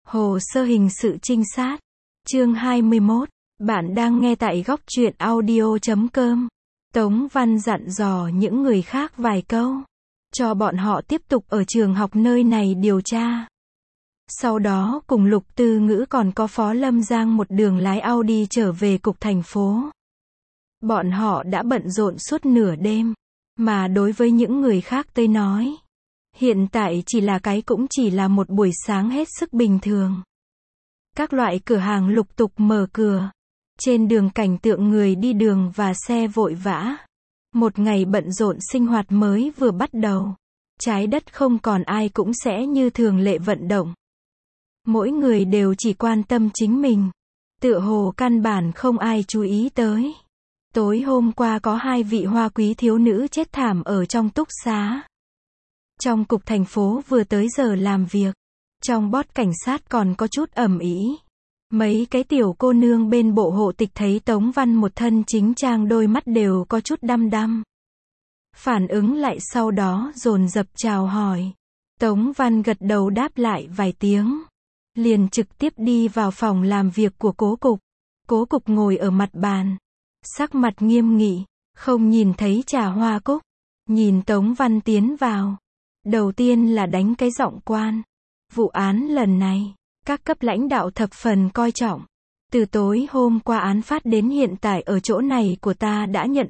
Hồ sơ hình sự trinh sát. Chương 21. Bạn đang nghe tại góc truyện audio.com. Tống Văn dặn dò những người khác vài câu, cho bọn họ tiếp tục ở trường học nơi này điều tra. Sau đó cùng Lục Tư Ngữ còn có Phó Lâm Giang một đường lái Audi trở về cục thành phố. Bọn họ đã bận rộn suốt nửa đêm, mà đối với những người khác tới nói, hiện tại cũng chỉ là một buổi sáng hết sức bình thường. Các loại cửa hàng lục tục mở cửa. Trên đường cảnh tượng người đi đường và xe vội vã. Một ngày bận rộn sinh hoạt mới vừa bắt đầu. Trái đất không còn ai cũng sẽ như thường lệ vận động. Mỗi người đều chỉ quan tâm chính mình. Tựa hồ căn bản không ai chú ý tới. Tối hôm qua có 2 vị hoa quý thiếu nữ chết thảm ở trong túc xá. Trong cục thành phố vừa tới giờ làm việc. Trong bót cảnh sát còn có chút ầm ĩ. Mấy cái tiểu cô nương bên bộ hộ tịch thấy Tống Văn một thân chính trang, đôi mắt đều có chút đăm đăm. Phản ứng lại sau đó dồn dập chào hỏi. Tống Văn gật đầu đáp lại vài tiếng. Liền trực tiếp đi vào phòng làm việc của cố cục. Cố cục ngồi ở mặt bàn. Sắc mặt nghiêm nghị, không nhìn thấy Trà Hoa Cúc. Nhìn Tống Văn tiến vào. Đầu tiên là đánh cái giọng quan. Vụ án lần này, các cấp lãnh đạo thập phần coi trọng. Từ tối hôm qua án phát đến hiện tại ở chỗ này của ta đã nhận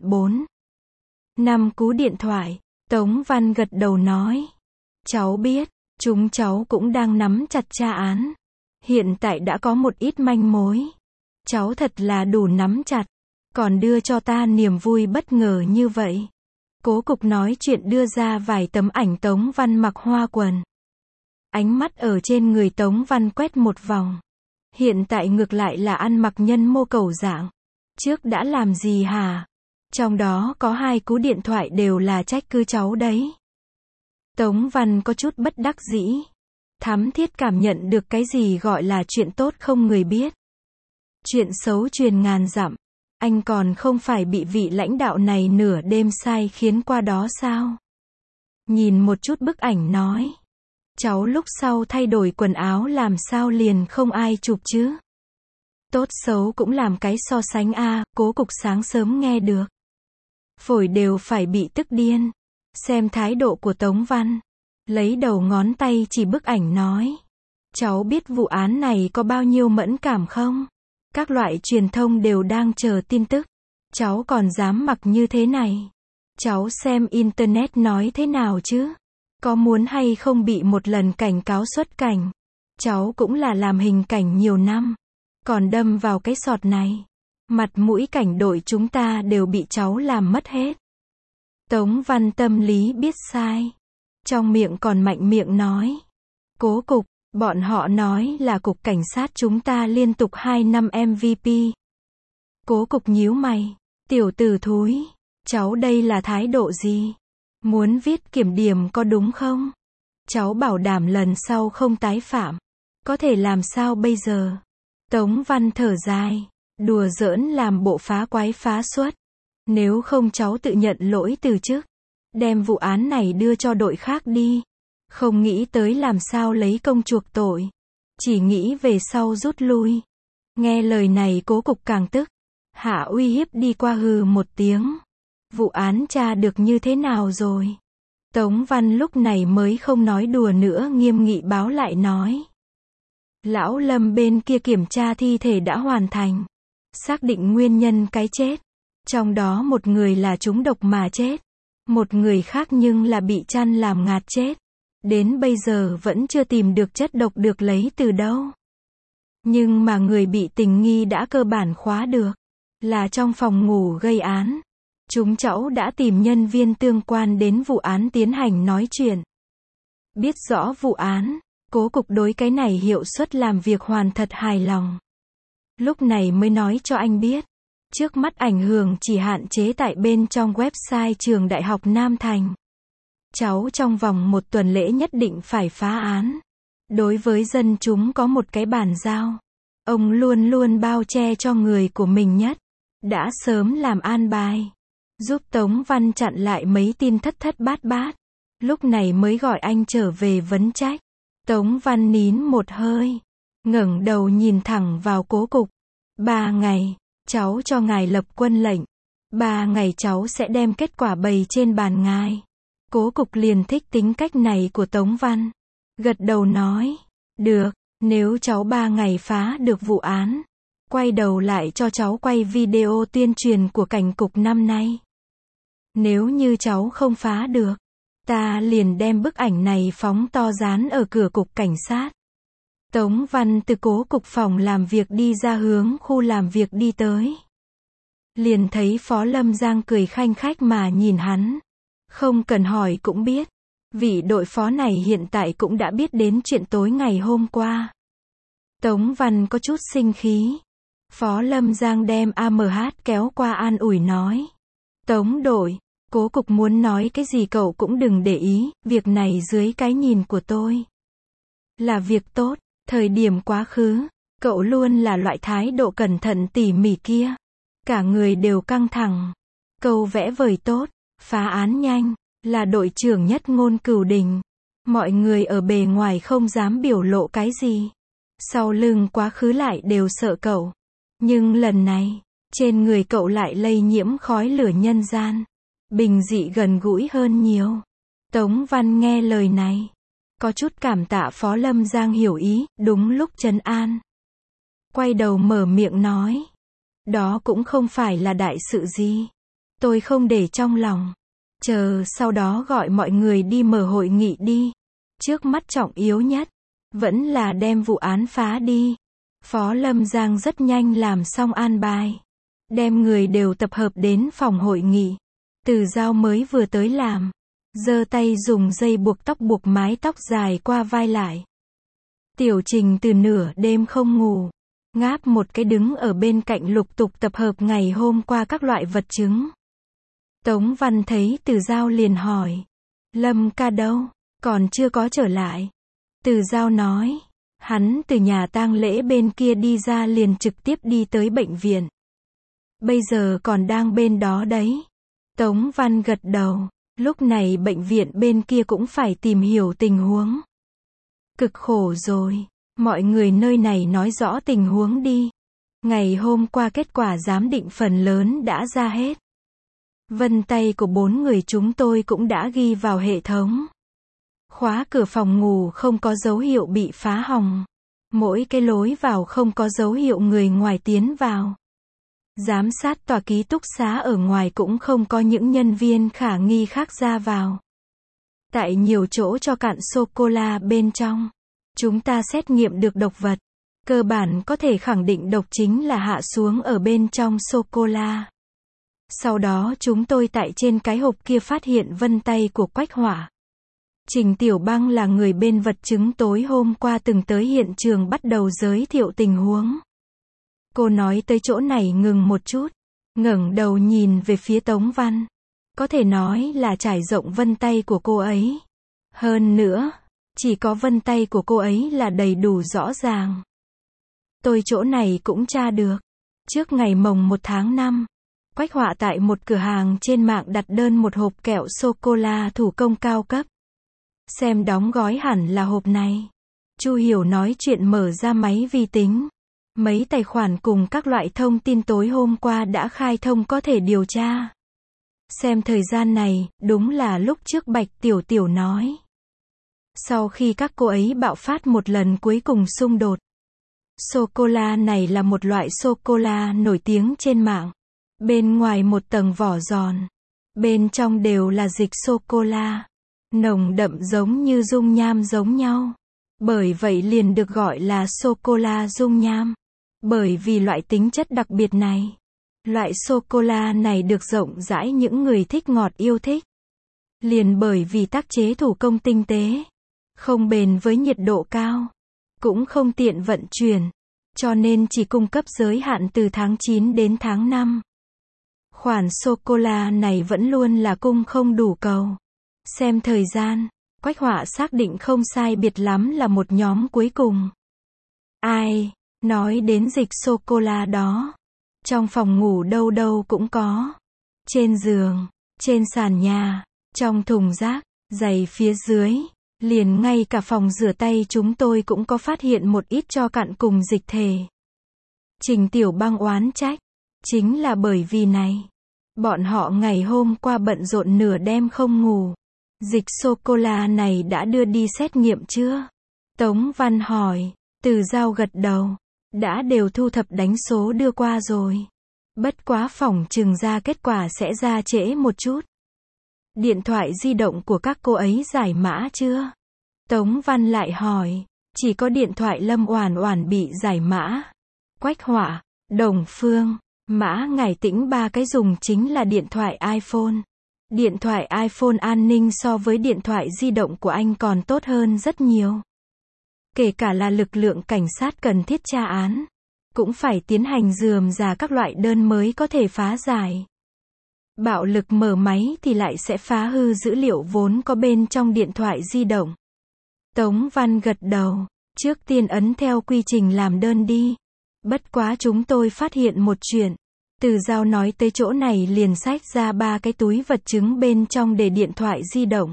4-5 cú điện thoại. Tống Văn gật đầu nói. Cháu biết, chúng cháu cũng đang nắm chặt tra án. Hiện tại đã có một ít manh mối. Cháu thật là đủ nắm chặt. Còn đưa cho ta niềm vui bất ngờ như vậy. Cố cục nói chuyện đưa ra vài tấm ảnh Tống Văn mặc hoa quần. Ánh mắt ở trên người Tống Văn quét một vòng. Hiện tại ngược lại là ăn mặc nhân mô cầu dạng. Trước đã làm gì hả? Trong đó có 2 cú điện thoại đều là trách cứ cháu đấy. Tống Văn có chút bất đắc dĩ. Thắm thiết cảm nhận được cái gì gọi là chuyện tốt không người biết. Chuyện xấu truyền ngàn dặm. Anh còn không phải bị vị lãnh đạo này nửa đêm sai khiến qua đó sao? Nhìn một chút bức ảnh nói. Cháu lúc sau thay đổi quần áo làm sao liền không ai chụp chứ? Tốt xấu cũng làm cái so sánh a. Cố cục sáng sớm nghe được. Phổi đều phải bị tức điên. Xem thái độ của Tống Văn. Lấy đầu ngón tay chỉ bức ảnh nói. Cháu biết vụ án này có bao nhiêu mẫn cảm không? Các loại truyền thông đều đang chờ tin tức. Cháu còn dám mặc như thế này. Cháu xem internet nói thế nào chứ? Có muốn hay không bị một lần cảnh cáo xuất cảnh? Cháu cũng là làm hình cảnh nhiều năm. Còn đâm vào cái sọt này. Mặt mũi cảnh đội chúng ta đều bị cháu làm mất hết. Tống Văn tâm lý biết sai. Trong miệng còn mạnh miệng nói. Cố cục, bọn họ nói là cục cảnh sát chúng ta liên tục 2 năm MVP. Cố cục nhíu mày. Tiểu tử thúi, cháu đây là thái độ gì? Muốn viết kiểm điểm có đúng không? Cháu bảo đảm lần sau không tái phạm. Có thể làm sao bây giờ? Tống Văn thở dài. Đùa giỡn làm bộ phá quái phá xuất. Nếu không cháu tự nhận lỗi từ chức. Đem vụ án này đưa cho đội khác đi. Không nghĩ tới làm sao lấy công chuộc tội. Chỉ nghĩ về sau rút lui. Nghe lời này cố cục càng tức. Hạ uy hiếp đi qua hừ một tiếng. Vụ án tra được như thế nào rồi? Tống Văn lúc này mới không nói đùa nữa, nghiêm nghị báo lại nói. Lão Lâm bên kia kiểm tra thi thể đã hoàn thành. Xác định nguyên nhân cái chết. Trong đó một người là trúng độc mà chết. Một người khác nhưng là bị chăn làm ngạt chết. Đến bây giờ vẫn chưa tìm được chất độc được lấy từ đâu. Nhưng mà người bị tình nghi đã cơ bản khóa được. Là trong phòng ngủ gây án. Chúng cháu đã tìm nhân viên tương quan đến vụ án tiến hành nói chuyện. Biết rõ vụ án, cố cục đối cái này hiệu suất làm việc hoàn thật hài lòng. Lúc này mới nói cho anh biết. Trước mắt ảnh hưởng chỉ hạn chế tại bên trong website trường Đại học Nam Thành. Cháu trong vòng 1 tuần lễ nhất định phải phá án. Đối với dân chúng có một cái bàn giao. Ông luôn luôn bao che cho người của mình nhất. Đã sớm làm an bài. Giúp Tống Văn chặn lại mấy tin thất thất bát bát. Lúc này mới gọi anh trở về vấn trách. Tống Văn nín một hơi. ngẩng đầu nhìn thẳng vào Cố Cục. 3 ngày, cháu cho ngài lập quân lệnh. 3 ngày cháu sẽ đem kết quả bày trên bàn ngài. Cố Cục liền thích tính cách này của Tống Văn. Gật đầu nói, được, nếu cháu 3 ngày phá được vụ án, quay đầu lại cho cháu quay video tuyên truyền của cảnh cục năm nay. Nếu như cháu không phá được, ta liền đem bức ảnh này phóng to dán ở cửa cục cảnh sát. Tống Văn từ Cố Cục phòng làm việc đi ra hướng khu làm việc đi tới. Liền thấy Phó Lâm Giang cười khanh khách mà nhìn hắn. Không cần hỏi cũng biết. Vị đội phó này hiện tại cũng đã biết đến chuyện tối ngày hôm qua. Tống Văn có chút sinh khí. Phó Lâm Giang đem AMH kéo qua an ủi nói. Tống đội, Cố Cục muốn nói cái gì cậu cũng đừng để ý, việc này dưới cái nhìn của tôi là việc tốt. Thời điểm quá khứ, cậu luôn là loại thái độ cẩn thận tỉ mỉ kia. Cả người đều căng thẳng. Câu vẽ vời tốt, phá án nhanh, là đội trưởng nhất ngôn cửu đình. Mọi người ở bề ngoài không dám biểu lộ cái gì. Sau lưng quá khứ lại đều sợ cậu. Nhưng lần này, trên người cậu lại lây nhiễm khói lửa nhân gian. Bình dị gần gũi hơn nhiều. Tống Văn nghe lời này, có chút cảm tạ Phó Lâm Giang hiểu ý, đúng lúc trấn an. Quay đầu mở miệng nói. Đó cũng không phải là đại sự gì. Tôi không để trong lòng. Chờ sau đó gọi mọi người đi mở hội nghị đi. Trước mắt trọng yếu nhất, vẫn là đem vụ án phá đi. Phó Lâm Giang rất nhanh làm xong an bài. Đem người đều tập hợp đến phòng hội nghị. Từ Giao mới vừa tới làm. Giơ tay dùng dây buộc tóc buộc mái tóc dài qua vai lại. Tiểu Trình từ nửa đêm không ngủ. Ngáp một cái đứng ở bên cạnh lục tục tập hợp ngày hôm qua các loại vật chứng. Tống Văn thấy Từ Giao liền hỏi. Lâm ca đâu? Còn chưa có trở lại. Từ Giao nói. Hắn từ nhà tang lễ bên kia đi ra liền trực tiếp đi tới bệnh viện. Bây giờ còn đang bên đó đấy. Tống Văn gật đầu. Lúc này bệnh viện bên kia cũng phải tìm hiểu tình huống. Cực khổ rồi. Mọi người nơi này nói rõ tình huống đi. Ngày hôm qua kết quả giám định phần lớn đã ra hết. Vân tay của 4 người chúng tôi cũng đã ghi vào hệ thống. Khóa cửa phòng ngủ không có dấu hiệu bị phá hỏng. Mỗi cái lối vào không có dấu hiệu người ngoài tiến vào. Giám sát tòa ký túc xá ở ngoài cũng không có những nhân viên khả nghi khác ra vào. Tại nhiều chỗ cho cạn sô-cô-la bên trong. Chúng ta xét nghiệm được độc vật. Cơ bản có thể khẳng định độc chính là hạ xuống ở bên trong sô-cô-la. Sau đó chúng tôi tại trên cái hộp kia phát hiện vân tay của Quách Hỏa. Trình Tiểu Băng là người bên vật chứng tối hôm qua từng tới hiện trường bắt đầu giới thiệu tình huống. Cô nói tới chỗ này ngừng một chút. Ngẩng đầu nhìn về phía Tống Văn. Có thể nói là trải rộng vân tay của cô ấy. Hơn nữa, chỉ có vân tay của cô ấy là đầy đủ rõ ràng. Tôi chỗ này cũng tra được. Trước ngày mồng 1 tháng 5, Quách Họa tại một cửa hàng trên mạng đặt đơn một hộp kẹo sô-cô-la thủ công cao cấp. Xem đóng gói hẳn là hộp này. Chu Hiểu nói chuyện mở ra máy vi tính. Mấy tài khoản cùng các loại thông tin tối hôm qua đã khai thông có thể điều tra. Xem thời gian này, đúng là lúc trước Bạch Tiểu Tiểu nói. Sau khi các cô ấy bạo phát một lần cuối cùng xung đột. Sô-cô-la này là một loại sô-cô-la nổi tiếng trên mạng. Bên ngoài một tầng vỏ giòn. Bên trong đều là dịch sô-cô-la. Nồng đậm giống như dung nham giống nhau. Bởi vậy liền được gọi là sô-cô-la dung nham. Bởi vì loại tính chất đặc biệt này. Loại sô-cô-la này được rộng rãi những người thích ngọt yêu thích. Liền bởi vì tác chế thủ công tinh tế. Không bền với nhiệt độ cao. Cũng không tiện vận chuyển. Cho nên chỉ cung cấp giới hạn từ tháng 9 đến tháng 5. Khoản sô-cô-la này vẫn luôn là cung không đủ cầu. Xem thời gian, Quách Họa xác định không sai biệt lắm là một nhóm cuối cùng. Ai nói đến dịch sô-cô-la đó? Trong phòng ngủ đâu đâu cũng có. Trên giường, trên sàn nhà, trong thùng rác, giày phía dưới. Liền ngay cả phòng rửa tay chúng tôi cũng có phát hiện một ít tro cặn cùng dịch thể. Trình Tiểu Băng oán trách. Chính là bởi vì này. Bọn họ ngày hôm qua bận rộn nửa đêm không ngủ. Dịch sô-cô-la này đã đưa đi xét nghiệm chưa? Tống Văn hỏi. Từ Giao gật đầu. Đã đều thu thập đánh số đưa qua rồi. Bất quá phỏng chừng ra kết quả sẽ ra trễ một chút. Điện thoại di động của các cô ấy giải mã chưa? Tống Văn lại hỏi. Chỉ có điện thoại Lâm Oản Oản bị giải mã. Quách Họa, Đồng Phương, Mã Ngải Tĩnh ba cái dùng chính là điện thoại iPhone. Điện thoại iPhone an ninh so với điện thoại di động của anh còn tốt hơn rất nhiều. Kể cả là lực lượng cảnh sát cần thiết tra án, cũng phải tiến hành rườm rà các loại đơn mới có thể phá giải. Bạo lực mở máy thì lại sẽ phá hư dữ liệu vốn có bên trong điện thoại di động. Tống Văn gật đầu. Trước tiên ấn theo quy trình làm đơn đi. Bất quá chúng tôi phát hiện một chuyện. Từ Giao nói tới chỗ này liền xách ra 3 cái túi vật chứng bên trong để điện thoại di động.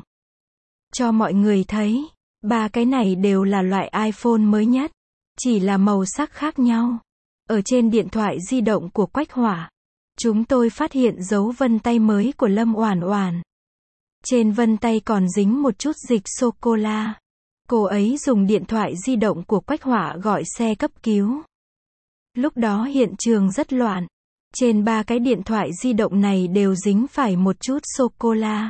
Cho mọi người thấy. 3 cái này đều là loại iPhone mới nhất. Chỉ là màu sắc khác nhau. Ở trên điện thoại di động của Quách Họa, chúng tôi phát hiện dấu vân tay mới của Lâm Oản Oản. Trên vân tay còn dính một chút dịch sô-cô-la. Cô ấy dùng điện thoại di động của Quách Họa gọi xe cấp cứu. Lúc đó hiện trường rất loạn. Trên 3 cái điện thoại di động này đều dính phải một chút sô-cô-la.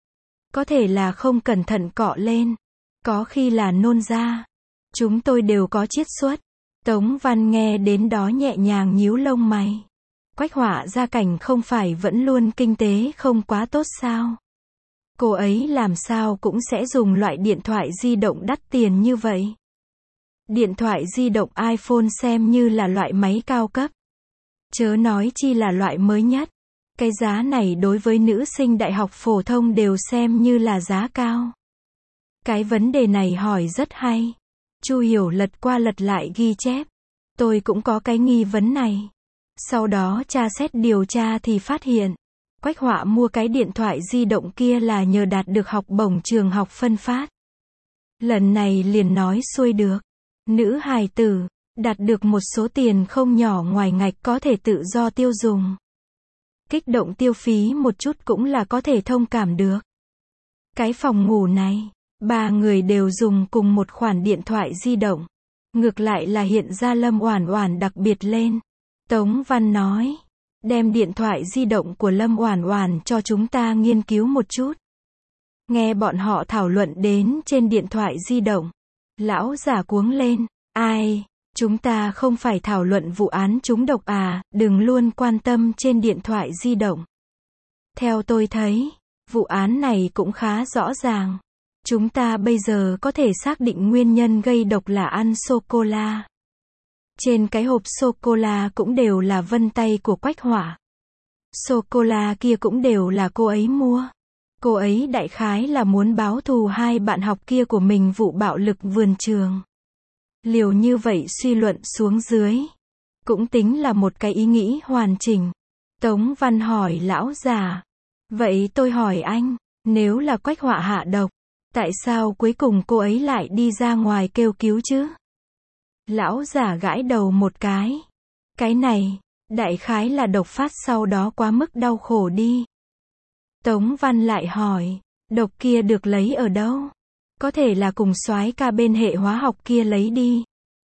Có thể là không cẩn thận cọ lên. Có khi là nôn ra. Chúng tôi đều có chiết xuất. Tống Văn nghe đến đó nhẹ nhàng nhíu lông mày. Quách Họa gia cảnh không phải vẫn luôn kinh tế không quá tốt sao? Cô ấy làm sao cũng sẽ dùng loại điện thoại di động đắt tiền như vậy. Điện thoại di động iPhone xem như là loại máy cao cấp. Chớ nói chi là loại mới nhất. Cái giá này đối với nữ sinh đại học phổ thông đều xem như là giá cao. Cái vấn đề này hỏi rất hay. Chu Hiểu lật qua lật lại ghi chép. Tôi cũng có cái nghi vấn này. Sau đó tra xét điều tra thì phát hiện. Quách Họa mua cái điện thoại di động kia là nhờ đạt được học bổng trường học phân phát. Lần này liền nói xuôi được. Nữ hài tử, đạt được một số tiền không nhỏ ngoài ngạch có thể tự do tiêu dùng. Kích động tiêu phí một chút cũng là có thể thông cảm được. Cái phòng ngủ này, 3 người đều dùng cùng một khoản điện thoại di động. Ngược lại là hiện ra Lâm Oản Oản đặc biệt lên. Tống Văn nói. Đem điện thoại di động của Lâm Oản Oản cho chúng ta nghiên cứu một chút. Nghe bọn họ thảo luận đến trên điện thoại di động. Lão giả cuống lên. Ai? Chúng ta không phải thảo luận vụ án trúng độc à, đừng luôn quan tâm trên điện thoại di động. Theo tôi thấy, vụ án này cũng khá rõ ràng. Chúng ta bây giờ có thể xác định nguyên nhân gây độc là ăn sô-cô-la. Trên cái hộp sô-cô-la cũng đều là vân tay của Quách Họa. Sô-cô-la kia cũng đều là cô ấy mua. Cô ấy đại khái là muốn báo thù 2 bạn học kia của mình vụ bạo lực vườn trường. Liều như vậy suy luận xuống dưới. Cũng tính là một cái ý nghĩ hoàn chỉnh. Tống Văn hỏi lão già. Vậy tôi hỏi anh, nếu là Quách Họa hạ độc, tại sao cuối cùng cô ấy lại đi ra ngoài kêu cứu chứ? Lão giả gãi đầu một cái. Cái này, đại khái là độc phát sau đó quá mức đau khổ đi. Tống Văn lại hỏi, độc kia được lấy ở đâu? Có thể là cùng soái ca bên hệ hóa học kia lấy đi.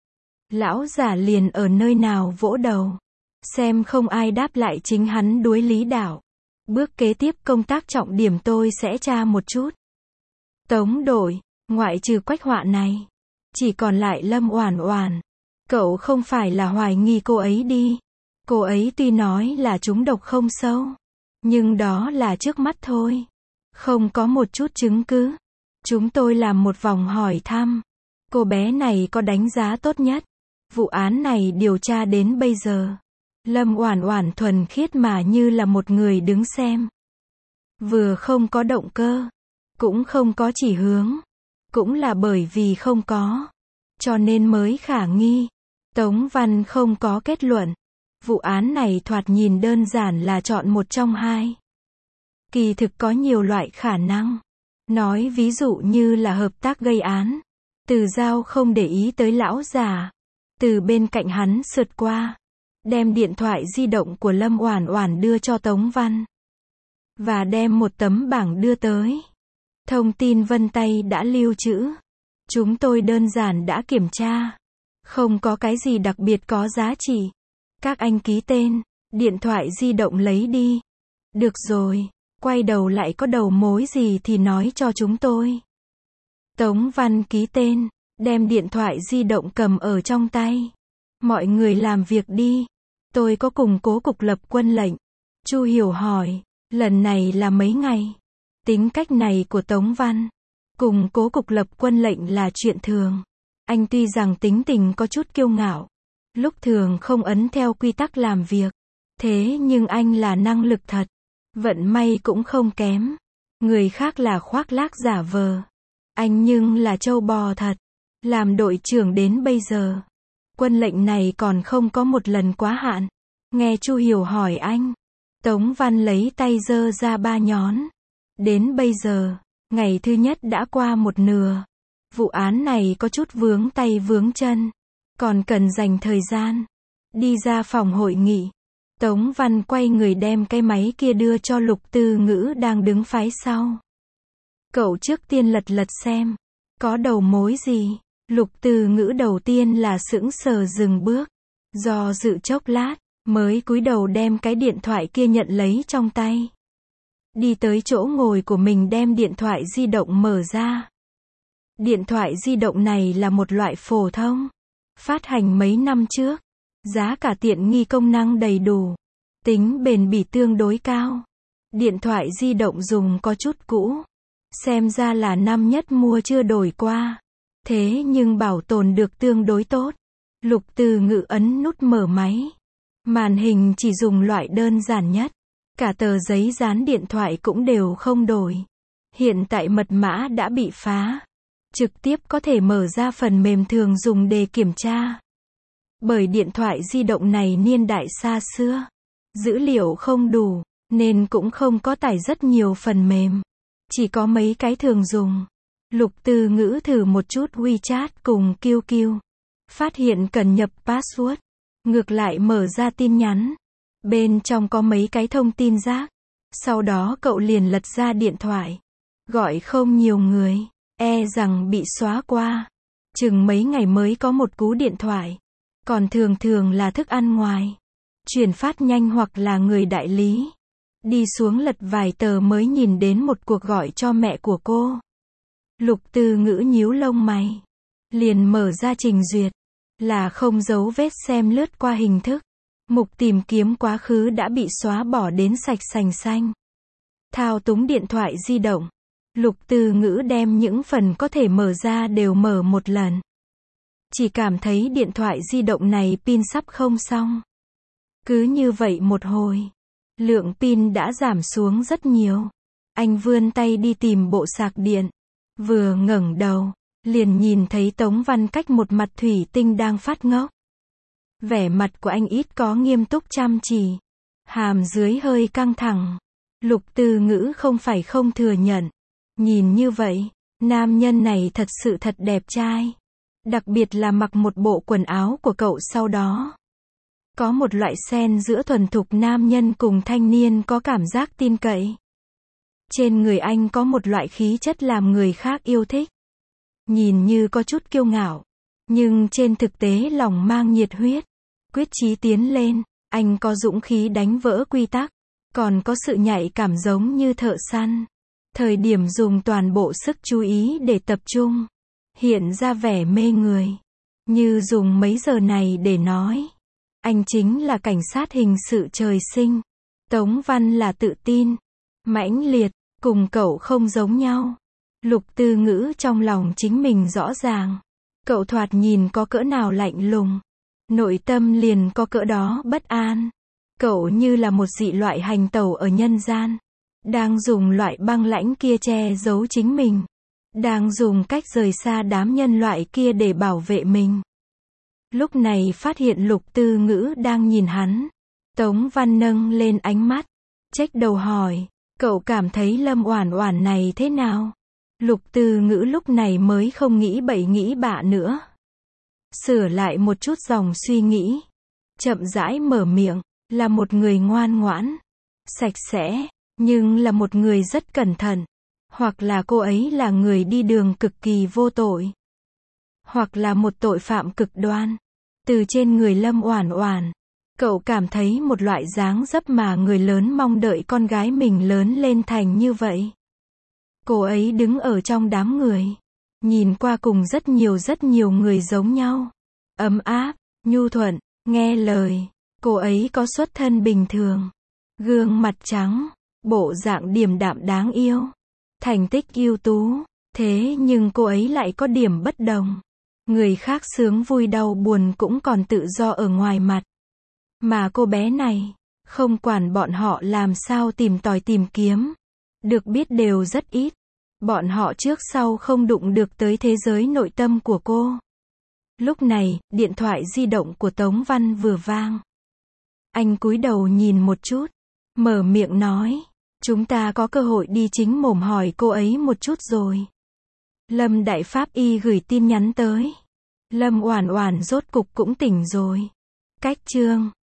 Lão giả liền ở nơi nào vỗ đầu. Xem không ai đáp lại chính hắn đuối lý đạo. Bước kế tiếp công tác trọng điểm tôi sẽ tra một chút. Tống đội, ngoại trừ Quách Họa này, chỉ còn lại Lâm Oản Oản. Cậu không phải là hoài nghi cô ấy đi. Cô ấy tuy nói là trúng độc không sâu, nhưng đó là trước mắt thôi. Không có một chút chứng cứ. Chúng tôi làm một vòng hỏi thăm. Cô bé này có đánh giá tốt nhất. Vụ án này điều tra đến bây giờ. Lâm Oản Oản thuần khiết mà như là một người đứng xem. Vừa không có động cơ, cũng không có chỉ hướng. Cũng là bởi vì không có, cho nên mới khả nghi. Tống Văn không có kết luận. Vụ án này thoạt nhìn đơn giản là chọn một trong 2. Kỳ thực có nhiều loại khả năng. Nói ví dụ như là hợp tác gây án. Từ Giao không để ý tới lão già. Từ bên cạnh hắn sượt qua. Đem điện thoại di động của Lâm Oản Oản đưa cho Tống Văn. Và đem một tấm bảng đưa tới. Thông tin vân tay đã lưu trữ. Chúng tôi đơn giản đã kiểm tra. Không có cái gì đặc biệt có giá trị. Các anh ký tên, điện thoại di động lấy đi. Được rồi, quay đầu lại có đầu mối gì thì nói cho chúng tôi. Tống Văn ký tên, đem điện thoại di động cầm ở trong tay. Mọi người làm việc đi. Tôi có cùng Cố cục lập quân lệnh. Chu Hiểu hỏi, lần này là mấy ngày? Tính cách này của Tống Văn, cùng Cố cục lập quân lệnh là chuyện thường. Anh tuy rằng tính tình có chút kiêu ngạo, lúc thường không ấn theo quy tắc làm việc. Thế nhưng anh là năng lực thật. Vận may cũng không kém. Người khác là khoác lác giả vờ. Anh nhưng là trâu bò thật. Làm đội trưởng đến bây giờ. Quân lệnh này còn không có một lần quá hạn. Nghe Chu Hiểu hỏi anh. Tống Văn lấy tay giơ ra ba nhón. Đến bây giờ, ngày thứ nhất đã qua một nửa. Vụ án này có chút vướng tay vướng chân. Còn cần dành thời gian. Đi ra phòng hội nghị. Tống Văn quay người đem cái máy kia đưa cho Lục Tư Ngữ đang đứng phái sau. Cậu trước tiên lật lật xem. Có đầu mối gì? Lục Tư Ngữ đầu tiên là sững sờ dừng bước. Do dự chốc lát, mới cúi đầu đem cái điện thoại kia nhận lấy trong tay. Đi tới chỗ ngồi của mình đem điện thoại di động mở ra. Điện thoại di động này là một loại phổ thông. Phát hành mấy năm trước. Giá cả tiện nghi công năng đầy đủ. Tính bền bỉ tương đối cao. Điện thoại di động dùng có chút cũ. Xem ra là năm nhất mua chưa đổi qua. Thế nhưng bảo tồn được tương đối tốt. Lục Tư Ngữ ấn nút mở máy. Màn hình chỉ dùng loại đơn giản nhất. Cả tờ giấy dán điện thoại cũng đều không đổi. Hiện tại mật mã đã bị phá. Trực tiếp có thể mở ra phần mềm thường dùng để kiểm tra. Bởi điện thoại di động này niên đại xa xưa. Dữ liệu không đủ, nên cũng không có tải rất nhiều phần mềm. Chỉ có mấy cái thường dùng. Lục Tư Ngữ thử một chút WeChat cùng QQ. Phát hiện cần nhập password. Ngược lại mở ra tin nhắn. Bên trong có mấy cái thông tin rác. Sau đó cậu liền lật ra điện thoại. Gọi không nhiều người. E rằng bị xóa qua. Chừng mấy ngày mới có một cú điện thoại. Còn thường thường là thức ăn ngoài. Chuyển phát nhanh hoặc là người đại lý. Đi xuống lật vài tờ mới nhìn đến một cuộc gọi cho mẹ của cô. Lục Tư Ngữ nhíu lông mày. Liền mở ra trình duyệt. Là không dấu vết xem lướt qua hình thức. Mục tìm kiếm quá khứ đã bị xóa bỏ đến sạch sành xanh. Thao túng điện thoại di động. Lục Tư Ngữ đem những phần có thể mở ra đều mở một lần. Chỉ cảm thấy điện thoại di động này pin sắp không xong. Cứ như vậy một hồi. Lượng pin đã giảm xuống rất nhiều. Anh vươn tay đi tìm bộ sạc điện. Vừa ngẩng đầu, liền nhìn thấy Tống Văn cách một mặt thủy tinh đang phát ngốc. Vẻ mặt của anh ít có nghiêm túc chăm chỉ. Hàm dưới hơi căng thẳng. Lục Tư Ngữ không phải không thừa nhận. Nhìn như vậy, nam nhân này thật sự thật đẹp trai. Đặc biệt là mặc một bộ quần áo của cậu sau đó. Có một loại xen giữa thuần thục nam nhân cùng thanh niên có cảm giác tin cậy. Trên người anh có một loại khí chất làm người khác yêu thích. Nhìn như có chút kiêu ngạo. Nhưng trên thực tế lòng mang nhiệt huyết. Quyết chí tiến lên. Anh có dũng khí đánh vỡ quy tắc. Còn có sự nhạy cảm giống như thợ săn. Thời điểm dùng toàn bộ sức chú ý để tập trung. Hiện ra vẻ mê người. Như dùng mấy giờ này để nói. Anh chính là cảnh sát hình sự trời sinh. Tống Văn là tự tin. Mãnh liệt. Cùng cậu không giống nhau. Lục Tư Ngữ trong lòng chính mình rõ ràng. Cậu thoạt nhìn có cỡ nào lạnh lùng. Nội tâm liền có cỡ đó bất an. Cậu như là một dị loại hành tẩu ở nhân gian. Đang dùng loại băng lãnh kia che giấu chính mình. Đang dùng cách rời xa đám nhân loại kia để bảo vệ mình. Lúc này phát hiện Lục Tư Ngữ đang nhìn hắn. Tống Văn nâng lên ánh mắt. Chếch đầu hỏi. Cậu cảm thấy Lâm Oản Oản này thế nào? Lục Tư Ngữ lúc này mới không nghĩ bậy nghĩ bạ nữa. Sửa lại một chút dòng suy nghĩ. Chậm rãi mở miệng, là một người ngoan ngoãn, sạch sẽ, nhưng là một người rất cẩn thận. Hoặc là cô ấy là người đi đường cực kỳ vô tội. Hoặc là một tội phạm cực đoan. Từ trên người Lâm Oản Oản, cậu cảm thấy một loại dáng dấp mà người lớn mong đợi con gái mình lớn lên thành như vậy. Cô ấy đứng ở trong đám người, nhìn qua cùng rất nhiều người giống nhau. Ấm áp, nhu thuận, nghe lời. Cô ấy có xuất thân bình thường, gương mặt trắng, bộ dạng điềm đạm đáng yêu, thành tích ưu tú. Thế nhưng cô ấy lại có điểm bất đồng. Người khác sướng vui đau buồn cũng còn tự do ở ngoài mặt. Mà cô bé này, không quản bọn họ làm sao tìm tòi tìm kiếm, được biết đều rất ít. Bọn họ trước sau không đụng được tới thế giới nội tâm của cô. Lúc này, điện thoại di động của Tống Văn vừa vang. Anh cúi đầu nhìn một chút, mở miệng nói, chúng ta có cơ hội đi chính mồm hỏi cô ấy một chút rồi. Lâm Đại Pháp Y gửi tin nhắn tới. Lâm Oản Oản rốt cục cũng tỉnh rồi. Cách chương